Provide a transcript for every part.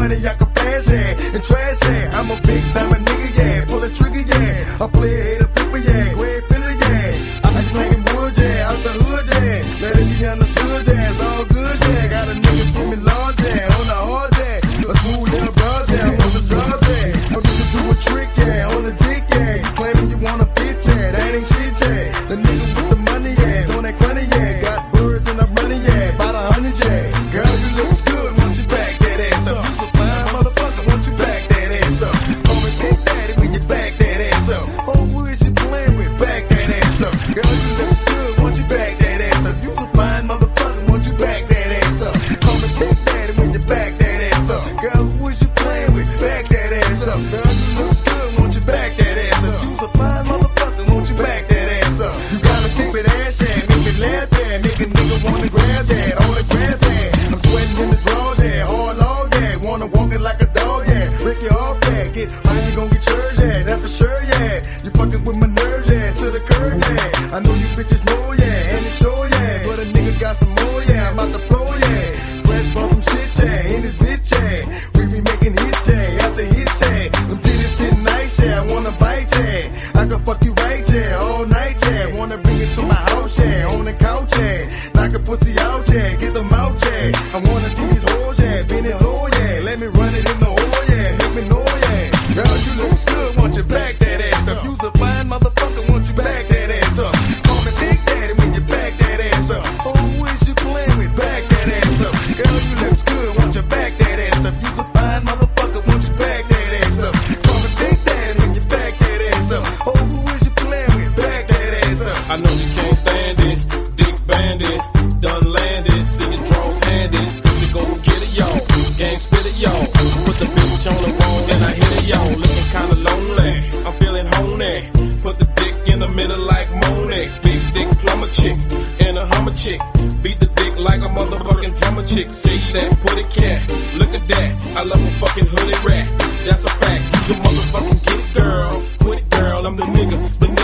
money I can flash it and trash it. I'm a big time a nigga, yeah. Pull a trigger, yeah. I play a hater flipper, yeah. Go ahead, feel it, yeah. I like slanging wood, yeah. Out the hood, yeah. Let it be understood, yeah. It's all good, yeah. Got a nigga screaming large, yeah. On the hard, yeah. A smooth little broad, yeah. On the drugs, yeah. I'm just to do a trick, yeah. On the dick, yeah. You claiming you wanna fit, yeah. That ain't shit, yeah. The nigga with the money, yeah. Doing that funny, yeah. Got birds and I'm running, yeah. About 100, yeah. Girl, you looks good. Want you back that ass up. You's a fine motherfucker. Want you back that ass up. Call me Big Daddy when you back that ass up. Oh, who is you playing with? Back that ass up. Girl, you looks good. Want you back that ass up. You's a fine motherfucker. Want you back that ass up. Call me Big Daddy when you back that ass up. Girl, who is you playing with? Back that ass up. Girl, you looks good. Want you back that ass up. You's a fine motherfucker. Want you back that ass up. You gotta stick with ass, yeah. Make me laugh, yeah. Make a nigga wanna grab that. On the grab that. I'm sweating in the drawers, yeah. Hard log, yeah. Wanna walk it like a dog, yeah. Break your off, yeah. Get mine, you gon' get yours, yeah. That for sure, yeah. You fucking with my nerves, yeah. To the curb, yeah. I know you bitches know, yeah. And it's sure, yeah. But a nigga got some more, yeah. I'm out the floor, yeah. Fresh from some shit, yeah. In this bitch, yeah. We be making hits, yeah. After hits, yeah. Them titties sitting nice, yeah. I wanna bite, yeah. I can fuck you right, yeah. All night, yeah. Wanna bring it to my house, yeah. On the couch, yeah. Knock a pussy out, yeah. Get them out, yeah. I wanna see these hoes, yeah. Bend it low, yeah. Let me run it in the hole, yeah. Let me know, yeah. Girl, you looks good. Want you back that ass up. You's a fine motherfucker. Want you back that ass up. Call me Big Daddy when you back that ass up. Oh, who is you playing with? Back that ass up. Girl, you looks good. Want you back that ass up. You's a fine motherfucker. Want you back that ass up. Call me Big Daddy when you back that ass up. Oh, who is you playing with? Back that ass up. I know you can't stand it, dick bandit, done landed, see your draws handed. We go get it, y'all, gang spit it, y'all. Put the bitch on the wall, then I hit it, y'all. Looking kinda lonely, I'm feeling honey. Put the dick in the middle like Monet. Big dick plumber chick, and a hummer chick. Beat the dick like a motherfucking drummer chick. Say that, put it cat, look at that. I love a fucking hoodie rat, that's a fact. You a motherfucking get it, girl. Quit it, girl, I'm the nigga,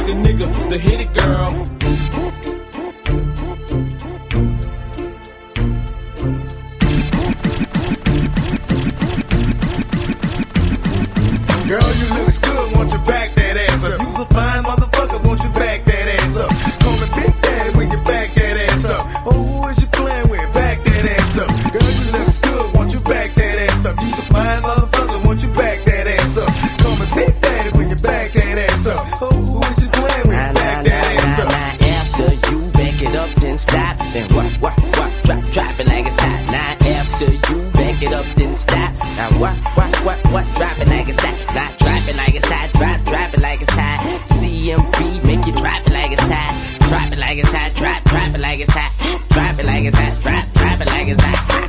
the hit it, girl. Girl, you looks good, want you back that ass up. You's a fine motherfucker, want you back that ass up. Call me Big Daddy when you back that ass up. Oh, who is you playing with? Back that ass up. Girl, you looks good, want you back that ass up. You's a fine motherfucker, want you back that ass up. Call me Big Daddy when you back that ass up. Oh, who is you playing with? Back that ass up. After you back it up, then stop. Then what? Drop it like it's hot. Now after you back it up, then stop. Now what? Drop it like it's hot. Not drop it like it's hot. Drop it like it's hot. CMB make you drop it like it's hot. Drop it like it's hot. Drop it like it's hot. Drop it like it's hot. Drop it like it's hot.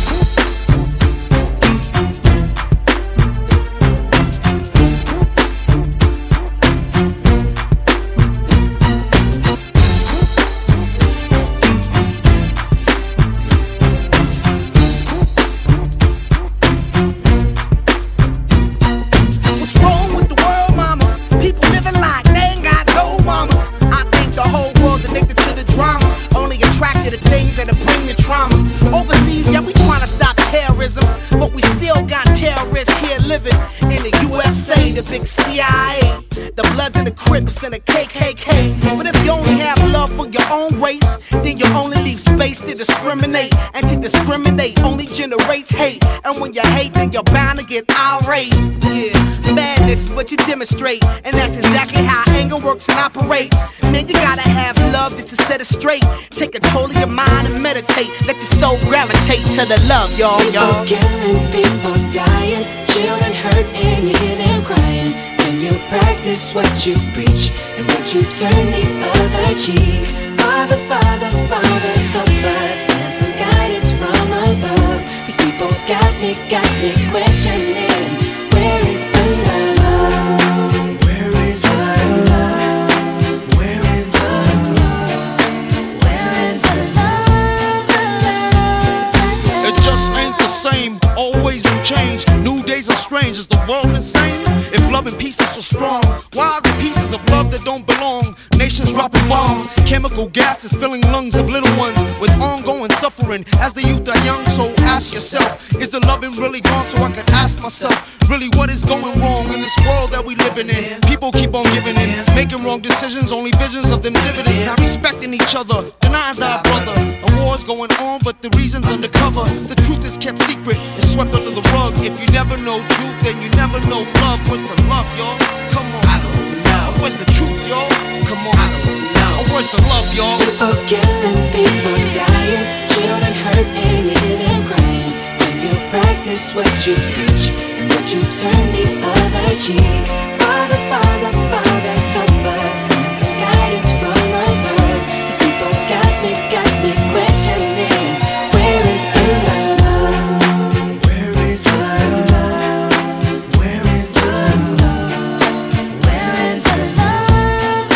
CIA, the Bloods and the Crips and the KKK. But if you only have love for your own race, then you only leave space to discriminate. And to discriminate only generates hate. And when you hate, then you're bound to get irate. Yeah, madness is what you demonstrate. And that's exactly how anger works and operates. Man, you gotta have love just to set it straight. Take control of your mind and meditate. Let your soul gravitate to the love, y'all. People killing, people dying, children hurt and you hear them crying. When you practice what you preach and what you turn the other cheek. Father, Father, Father, help us and some guidance from above. These people got me questioning, where is the love? Where is the love? Where is the love? Where is the love? It just ain't the same, always new change. New days are strange, is the world insane? If love and peace is so strong, why are there pieces of love that don't belong? Nations dropping bombs, chemical gases filling lungs of little ones with ongoing suffering. As the youth are young, so ask yourself, is the loving really gone? So I could ask myself, really what is going wrong in this world that we living in? People keep on giving in, making wrong decisions, only visions of them dividends. Not respecting each other, denying thy brother. A war's going on, but the reason's undercover. The truth is kept secret, it's swept under the rug. If you never know truth, then you never know love. What's the love, y'all? Come on. I don't know. Where's the truth, y'all? Come on. I don't know. Where's the love, y'all? People killing, people dying, children hurt and you hear them crying. When you practice what you preach and what you turn the other cheek. Father, Father, Father, help us. Send some guidance from above. These people got me questioning. Where is the love? Where is the love? Where is the love? Where is the love?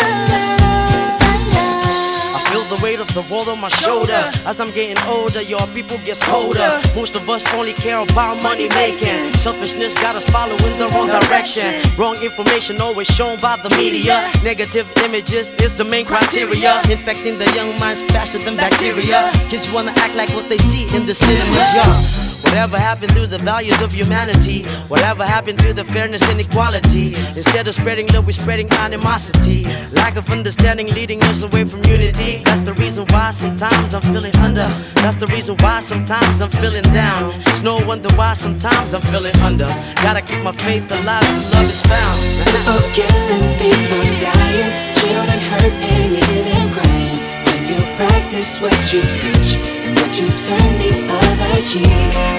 I feel the weight of the world on my shoulder. As I'm getting older, your people get colder. Most of us only care about money making. Selfishness got us following the wrong direction. Wrong information always shown by the media. Negative images is the main criteria. Infecting the young minds faster than bacteria. Kids wanna act like what they see in the cinema. Whatever happened to the values of humanity? Whatever happened to the fairness and equality? Instead of spreading love, we're spreading animosity. Lack of understanding leading us away from unity. That's the reason why sometimes I'm feeling under. That's the reason why sometimes I'm feeling down. It's no wonder why sometimes I'm feeling under. Gotta keep my faith alive till love is found. People killing, people dying, children hurt and you hear them crying. When you practice what you preach and what you turn the other cheek.